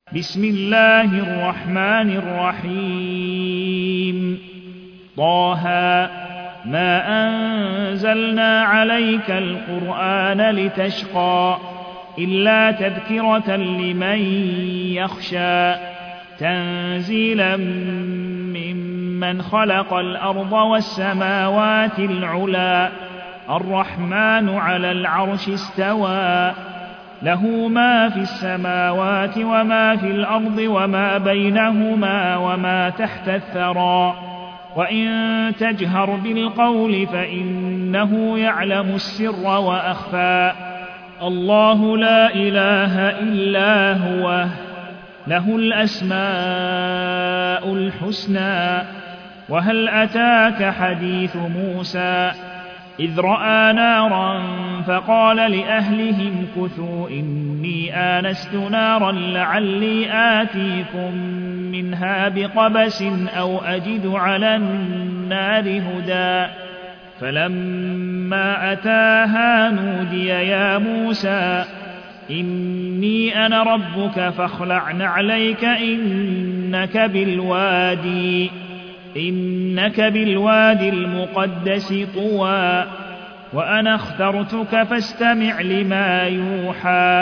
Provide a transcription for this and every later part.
بسم الله الرحمن الرحيم طه ما أنزلنا عليك القرآن لتشقى إلا تذكرة لمن يخشى تنزيلا ممن خلق الأرض والسماوات العلى الرحمن على العرش استوى له ما في السماوات وما في الأرض وما بينهما وما تحت الثرى وإن تجهر بالقول فإنه يعلم السر وأخفى الله لا إله إلا هو له الأسماء الحسنى وهل أتاك حديث موسى إذ رأى نارا فقال لأهلهم كثوا إني آنست نارا لعلي آتيكم منها بقبس أو أجد على النار هدى فلما أتاها نودي يا موسى إني أنا ربك فاخلع نعليك إنك بالوادي المقدس طوى وأنا اخترتك فاستمع لما يوحى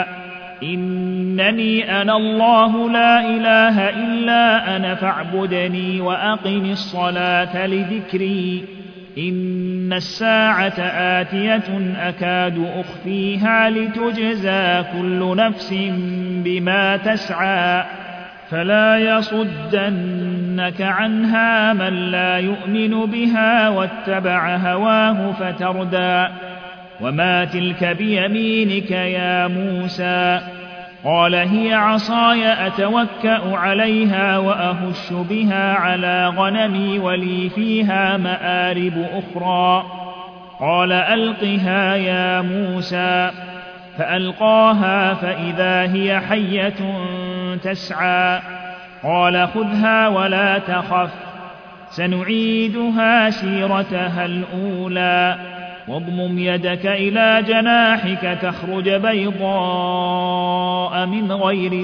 إنني أنا الله لا إله إلا أنا فاعبدني وأقم الصلاة لذكري إن الساعة آتية أكاد أخفيها لتجزى كل نفس بما تسعى فلا يصدنك عنها من لا يؤمن بها واتبع هواه فتردى وما تلك بيمينك يا موسى قال هي عصاي أتوكأ عليها وأهش بها على غنمي ولي فيها مآرب أخرى قال ألقها يا موسى فألقاها فإذا هي حية تسعى قال خذها ولا تخف سنعيدها سيرتها الأولى واضمم يدك إلى جناحك تخرج بيضاء من غير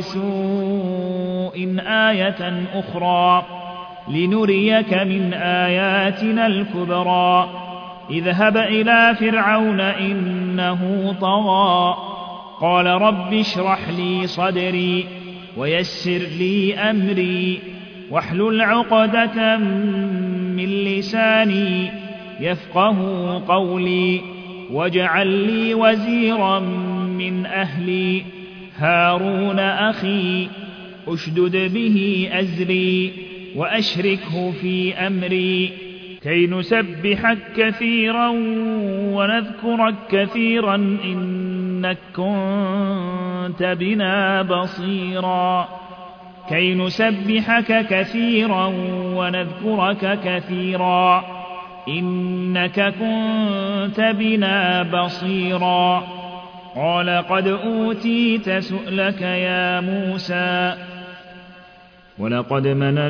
سوء آية أخرى لنريك من آياتنا الكبرى اذهب إلى فرعون إنه طغى قال رب اشرح لي صدري ويسر لي أمري واحلل عقدة من لساني يفقه قولي واجعل لي وزيرا من أهلي هارون أخي أشدد به أزري وأشركه في أمري كي نسبحك كثيرا ونذكرك كثيرا إنك كنت بنا بصيرا كي نسبحك كثيرا ونذكرك كثيرا إنك كنت بنا بصيرا قال قد أوتيت سؤلك يا موسى ولقد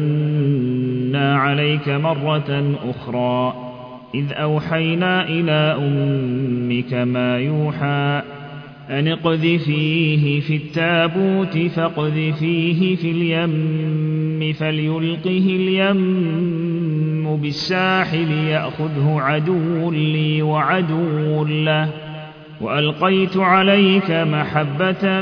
مننا عليك مرة أخرى إذ أوحينا إلى أمك ما يوحى أن اقذفيه في التابوت فاقذفيه في اليم فليلقه اليم بالساحل يأخذه عدو لي وعدو له وألقيت عليك محبة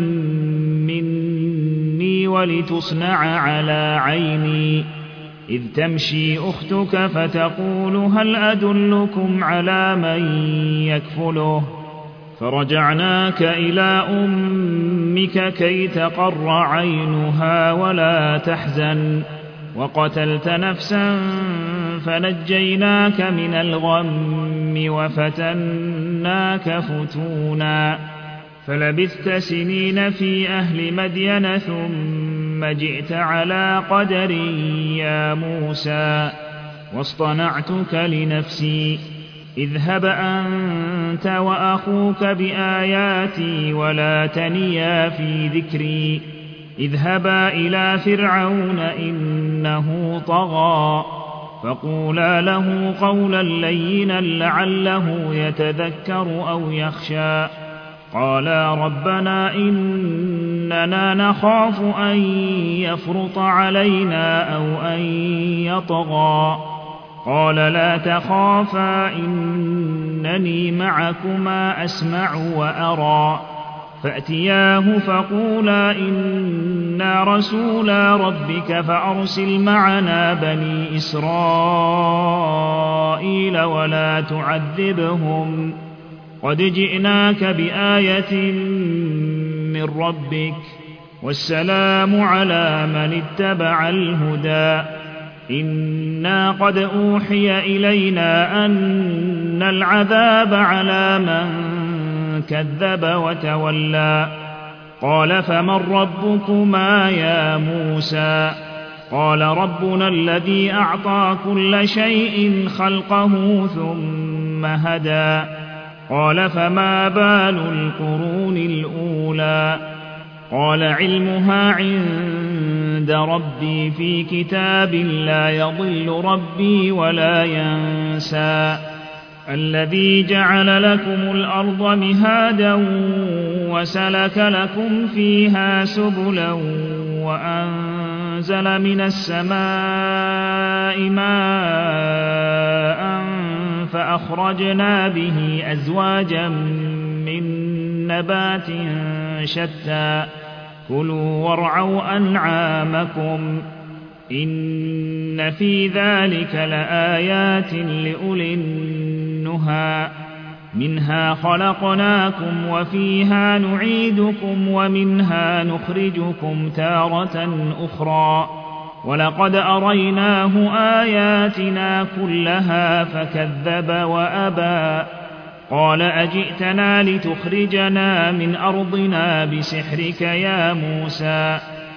مني ولتصنع على عيني إذ تمشي أختك فتقول هل أدلكم على من يكفله فرجعناك إلى أمك كي تقر عينها ولا تحزن وقتلت نفسا فنجيناك من الغم وفتناك فتونا فلبثت سنين في أهل مدين ثم جئت على قدر يا موسى واصطنعتك لنفسي اذهب أنت وأخوك بآياتي ولا تنيا في ذكري اذهبا إلى فرعون إنه طغى فقولا له قولا لينا لعله يتذكر أو يخشى قالا ربنا إننا إننا نخاف أن يفرط علينا أو أن يطغى قال لا تخافا إنني معكما أسمع وأرى فأتياه فقولا إنا رسولا ربك فأرسل معنا بني إسرائيل ولا تعذبهم قد جئناك بآية من ربك والسلام على من اتبع الهدى إنا قد أوحي إلينا أن العذاب على من كذب وتولى قال فمن ربكما يا موسى قال ربنا الذي أعطى كل شيء خلقه ثم هدى قال فما بال القرون الأولى قال علمها عند ربي في كتاب لا يضل ربي ولا ينسى الذي جعل لكم الأرض مهادا وسلك لكم فيها سبلا وأنزل من السماء ماء فأخرجنا به أزواجا من نبات شتى كلوا وارعوا أنعامكم إن في ذلك لآيات لأولي النهى منها خلقناكم وفيها نعيدكم ومنها نخرجكم تارة أخرى ولقد أريناه آياتنا كلها فكذب وأبى قال أجئتنا لتخرجنا من أرضنا بسحرك يا موسى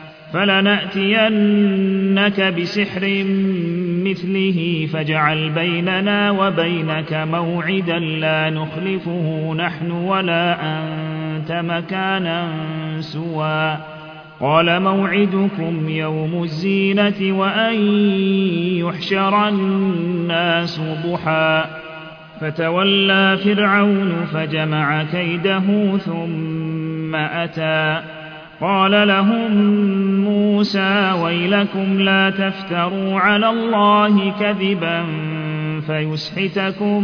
فلنأتينك بسحر مثله فاجعل بيننا وبينك موعدا لا نخلفه نحن ولا أنت مكانا سوى قال موعدكم يوم الزينة وأن يحشر الناس ضحى فتولى فرعون فجمع كيده ثم أتى قال لهم موسى ويلكم لا تفتروا على الله كذبا فيسحتكم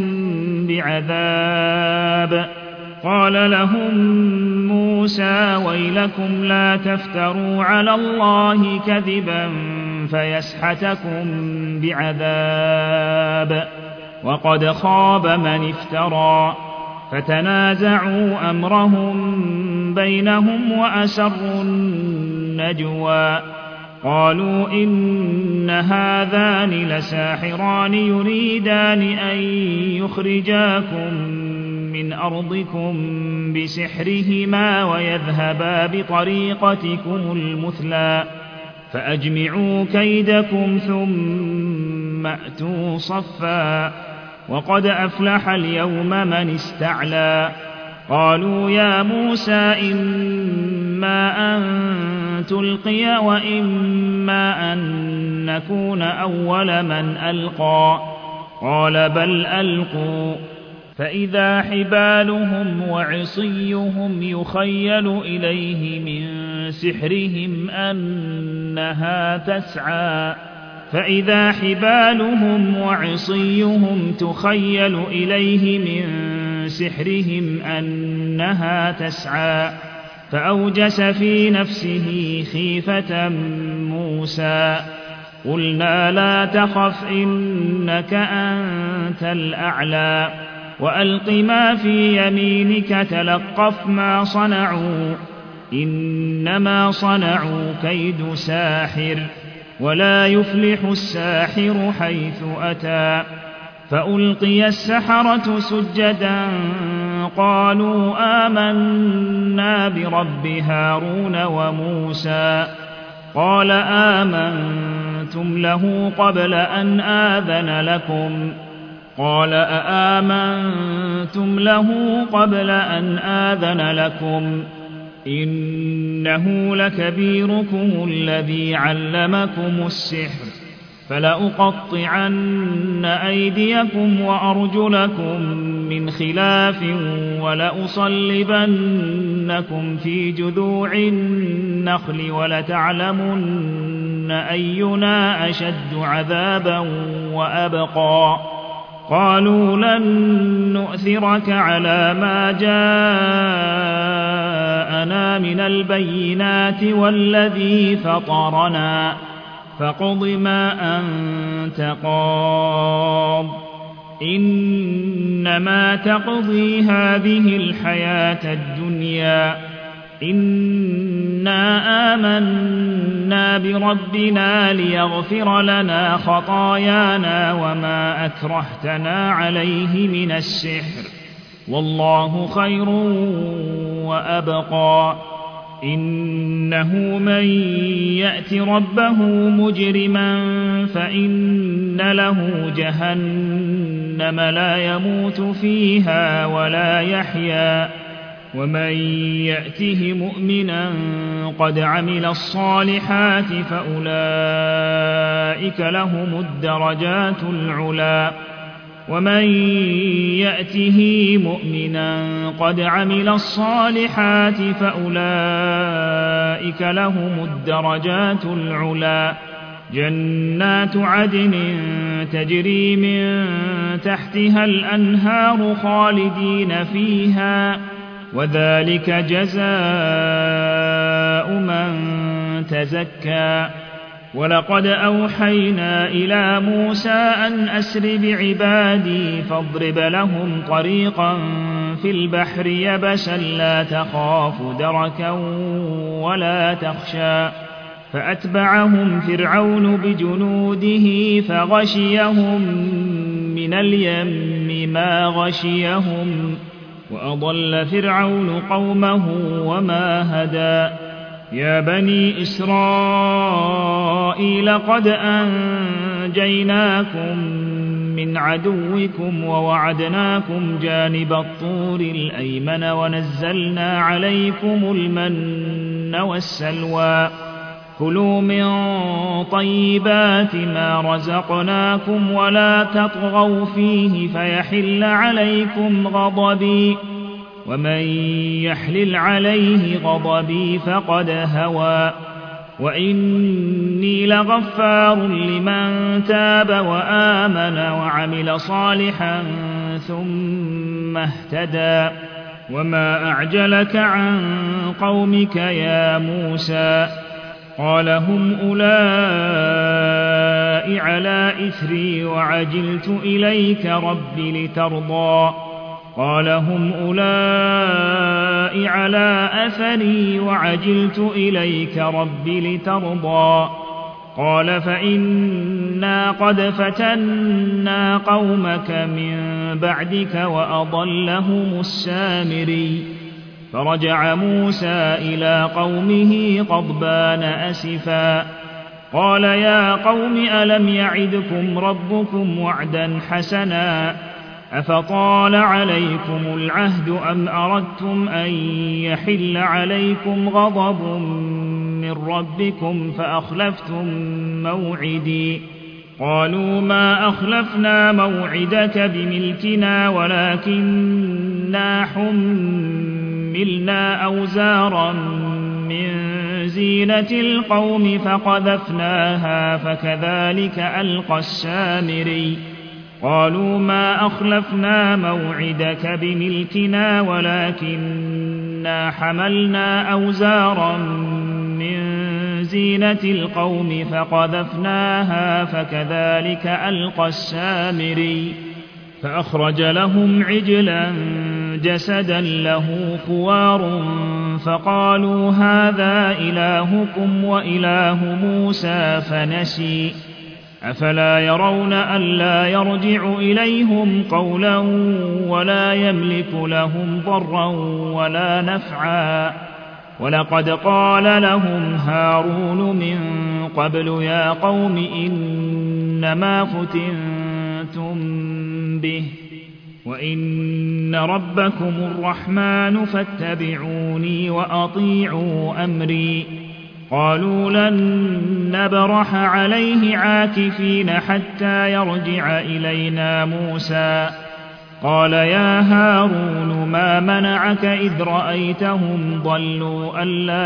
بعذاب قال لهم موسى ويلكم لا تفتروا على الله كذبا فيسحتكم بعذاب وقد خاب من افترى فتنازعوا أمرهم بينهم وأسروا النجوى قالوا إن هذان لساحران يريدان أن يخرجاكم من أرضكم بسحرهما ويذهبا بطريقتكم المثلى فأجمعوا كيدكم ثم أتوا صفا وقد أفلح اليوم من استعلى قالوا يا موسى إما أن تلقي وإما أن نكون أول من ألقى قال بل ألقوا فإذا حبالهم وعصيهم يخيل إليه من سحرهم أنها تسعى فإذا حبالهم وعصيهم تخيل إليه من سحرهم أنها تسعى فأوجس في نفسه خيفة موسى قلنا لا تخف إنك أنت الأعلى وألق ما في يمينك تلقف ما صنعوا إنما صنعوا كيد ساحر ولا يفلح الساحر حيث أتى فألقي السحرة سجدا قالوا آمنا برب هارون وموسى قال آمنتم له قبل أن آذن لكم قال أآمنتم له قبل أن آذن لكم إنه لكبيركم الذي علمكم السحر فلأقطعن أيديكم وأرجلكم من خلاف ولأصلبنكم في جذوع النخل ولتعلمن أينا أشد عذابا وأبقى قالوا لن نؤثرك على ما جاءنا من البينات والذي فطرنا فاقض ما أنت قاض إنما تقضي هذه الحياة الدنيا إنا آمنا بربنا ليغفر لنا خطايانا وما أكرهتنا عليه من السحر والله خير وأبقى إنه من يأت ربه مجرما فإن له جهنم لا يموت فيها ولا يحيا ومن يأته مؤمنا قد عمل الصالحات فأولئك لهم الدرجات العلى ومن يأته مؤمنا قد عمل الصالحات فأولئك لهم الدرجات العلى جنات عدن تجري من تحتها الأنهار خالدين فيها وذلك جزاء من تزكى ولقد أوحينا إلى موسى أن أسر بعبادي فاضرب لهم طريقا في البحر يبسا لا تخاف دركا ولا تخشى فأتبعهم فرعون بجنوده فغشيهم من اليم ما غشيهم وأضل فرعون قومه وما هدى يا بني إسرائيل قد أنجيناكم من عدوكم ووعدناكم جانب الطور الأيمن ونزلنا عليكم المن والسلوى كلوا من طيبات ما رزقناكم ولا تطغوا فيه فيحل عليكم غضبي ومن يحلل عليه غضبي فقد هوى وإني لغفار لمن تاب وآمن وعمل صالحا ثم اهتدى وما أعجلك عن قومك يا موسى قال هم أولئك على إثري وعجلت إليك رب لترضى قال هم أولئك على أثري وعجلت إليك رب لترضى قال فإنا قد فتنا قومك من بعدك وأضلهم السامري فرجع موسى إلى قومه غضبان أسفا قال يا قوم ألم يعدكم ربكم وعدا حسنا أفطال عليكم العهد أم أردتم أن يحل عليكم غضب من ربكم فأخلفتم موعدي قالوا ما أخلفنا موعدك بملكنا ولكننا حملنا أوزارا من زينة القوم فقذفناها فكذلك ألقى السامري قالوا ما أخلفنا موعدك بملكنا ولكننا حملنا أوزارا من زينة القوم فقذفناها فكذلك ألقى السامري فأخرج لهم عجلا جسدا له خوار فقالوا هذا إلهكم وإله موسى فنسي أفلا يرون ألا يرجع إليهم قولا ولا يملك لهم ضرا ولا نفعا ولقد قال لهم هارون من قبل يا قوم إنما فتنتم به وإن ربكم الرحمن فاتبعوني وأطيعوا أمري قالوا لن نبرح عليه عاكفين حتى يرجع إلينا موسى قال يا هارون ما منعك إذ رأيتهم ضلوا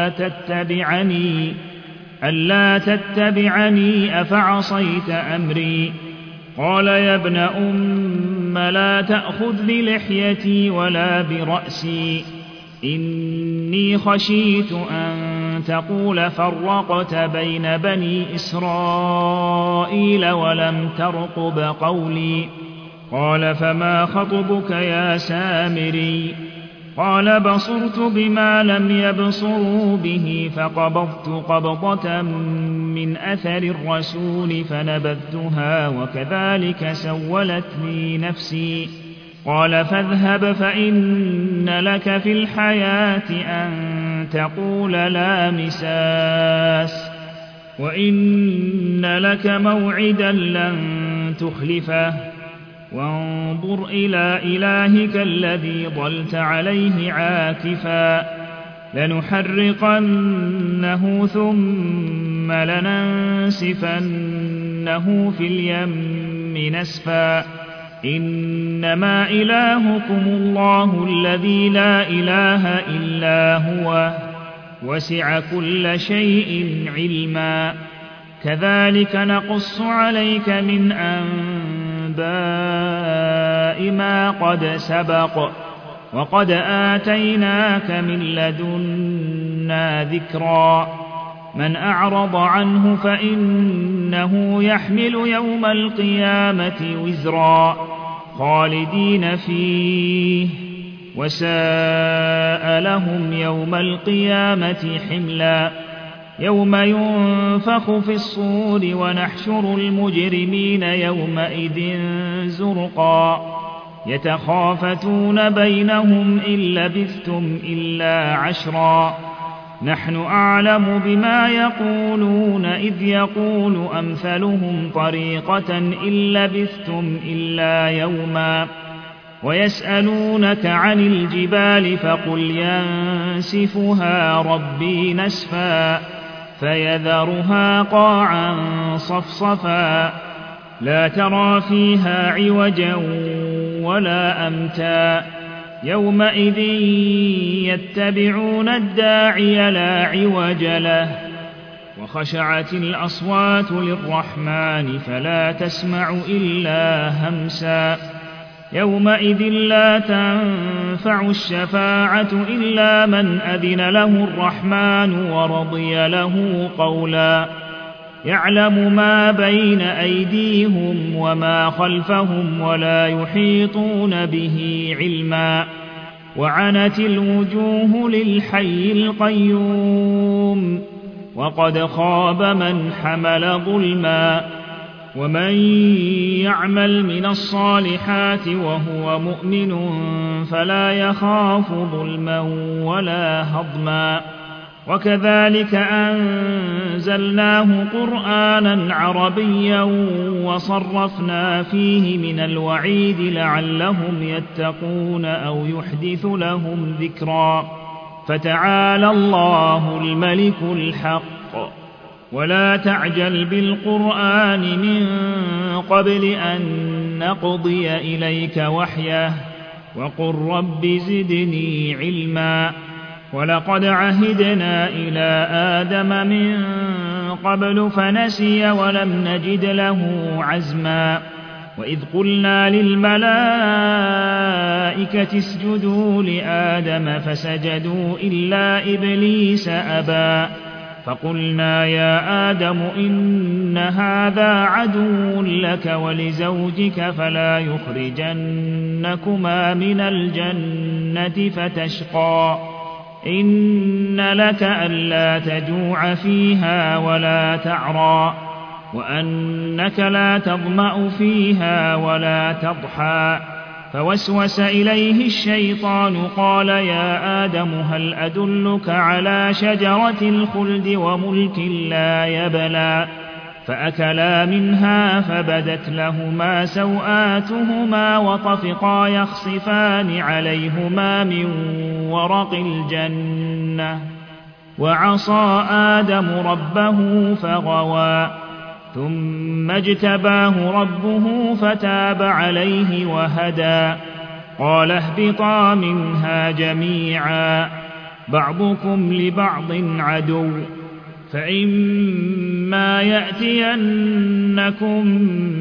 ألا تتبعني أفعصيت أمري قال يا ابن أم لا تأخذ بلحيتي ولا برأسي إني خشيت أن تقول فرقت بين بني إسرائيل ولم ترقب قولي قال فما خطبك يا سامري قال بصرت بما لم يبصروا به فقبضت قبضة من أثر الرسول فنبذتها وكذلك سولت لي نفسي قال فاذهب فإن لك في الحياة أن تقول لا مساس وإن لك موعدا لن تخلفه وانظر إلى إلهك الذي ظلت عليه عاكفا لنحرقنه ثم لننسفنه في اليم نسفا إنما إلهكم الله الذي لا إله إلا هو وسع كل شيء علما كذلك نقص عليك من أنباء ما قد سبق وقد آتيناك من لدنا ذكرا من أعرض عنه فإنه يحمل يوم القيامة وزرا خالدين فيه وساء لهم يوم القيامة حملا يوم ينفخ في الصور ونحشر المجرمين يومئذ زرقا يتخافتون بينهم إن لبثتم إلا عشرا نحن أعلم بما يقولون إذ يقول أمثلهم طريقة إن لبثتم إلا يوما ويسألونك عن الجبال فقل ينسفها ربي نسفا فيذرها قاعا صفصفا لا ترى فيها عوجا ولا أمتا يومئذ يتبعون الداعي لا عوج له وخشعت الأصوات للرحمن فلا تسمع إلا همسا يومئذ لا تنفع الشفاعة إلا من أذن له الرحمن ورضي له قولا يعلم ما بين أيديهم وما خلفهم ولا يحيطون به علما وعنت الوجوه للحي القيوم وقد خاب من حمل ظلما ومن يعمل من الصالحات وهو مؤمن فلا يخاف ظلما ولا هضما وكذلك أنزلناه قرآنا عربيا وصرفنا فيه من الوعيد لعلهم يتقون أو يحدث لهم ذكرا فتعالى الله الملك الحق ولا تعجل بالقرآن من قبل أن نقضي إليك وحيه وقل رب زدني علما ولقد عهدنا إلى آدم من قبل فنسي ولم نجد له عزما وإذ قلنا للملائكة اسجدوا لآدم فسجدوا إلا إبليس أبى فقلنا يا آدم إن هذا عدو لك ولزوجك فلا يخرجنكما من الجنة فتشقى إن لك ألا تجوع فيها ولا تعرى وأنك لا تظمأ فيها ولا تضحى فوسوس إليه الشيطان قال يا آدم هل أدلك على شجرة الخلد وملك لا يبلى فأكلا منها فبدت لهما سوآتهما وطفقا يخصفان عليهما من ورق الجنة وعصى آدم ربه فغوى ثم اجتباه ربه فتاب عليه وهدى قال اهبطا منها جميعا بعضكم لبعض عدو فإما يأتينكم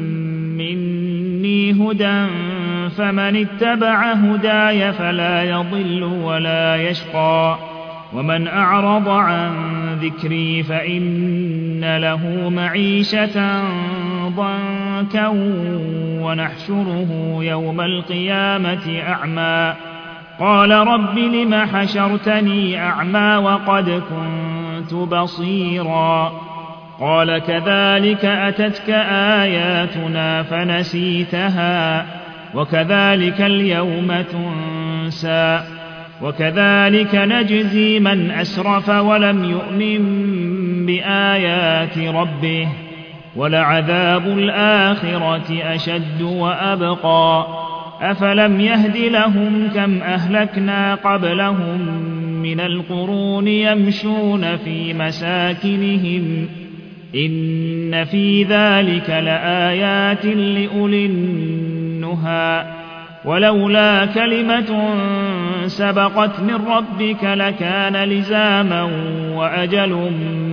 مني هدى فمن اتبع هداي فلا يضل ولا يشقى ومن أعرض عن ذكري فإن له معيشة ضنكا ونحشره يوم القيامة أعمى قال رب لم حشرتني أعمى وقد كنت بصيرا قال كذلك أتتك آياتنا فنسيتها وكذلك اليوم تنسى وكذلك نجزي من أسرف ولم يؤمن بآيات ربه ولعذاب الآخرة أشد وأبقى أفلم يهد لهم كم أهلكنا قبلهم من القرون يمشون في مساكنهم إن في ذلك لآيات لأولي النهى ولولا كلمة سبقت من ربك لكان لزاما وأجل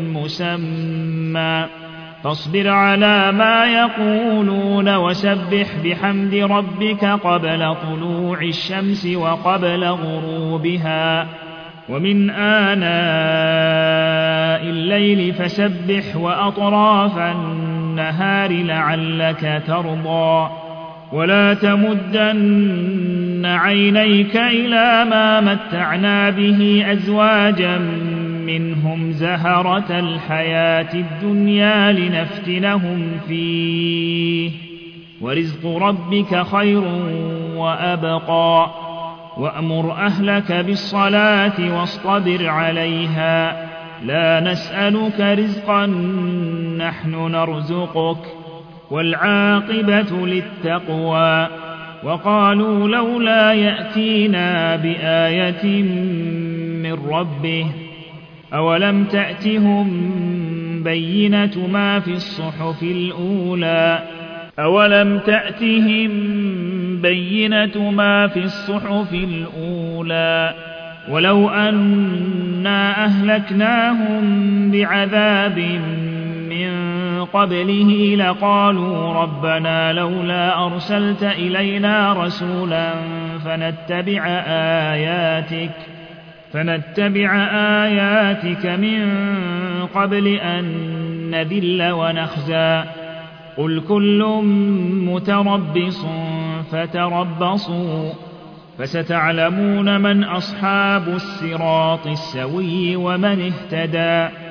مسمى فاصبر على ما يقولون وسبح بحمد ربك قبل طلوع الشمس وقبل غروبها ومن آناء الليل فسبح وأطراف النهار لعلك ترضى ولا تمدن عينيك إلى ما متعنا به أزواجا منهم زهرة الحياة الدنيا لنفتنهم فيه ورزق ربك خير وأبقى وأمر أهلك بالصلاة واصطبر عليها لا نسألك رزقا نحن نرزقك والعاقبة للتقوى وقالوا لولا يأتينا بآية من ربه أولم تأتهم بينة ما في الصحف الأولى أولم تأتهم بينة ما في الصحف الأولى ولو أنا أهلكناهم بعذاب من قبله لقالوا ربنا لولا أرسلت إلينا رسولا فنتبع آياتك من قبل أن نذل ونخزى قل كل متربص فتربصوا فستعلمون من أصحاب الصراط السوي ومن اهتدى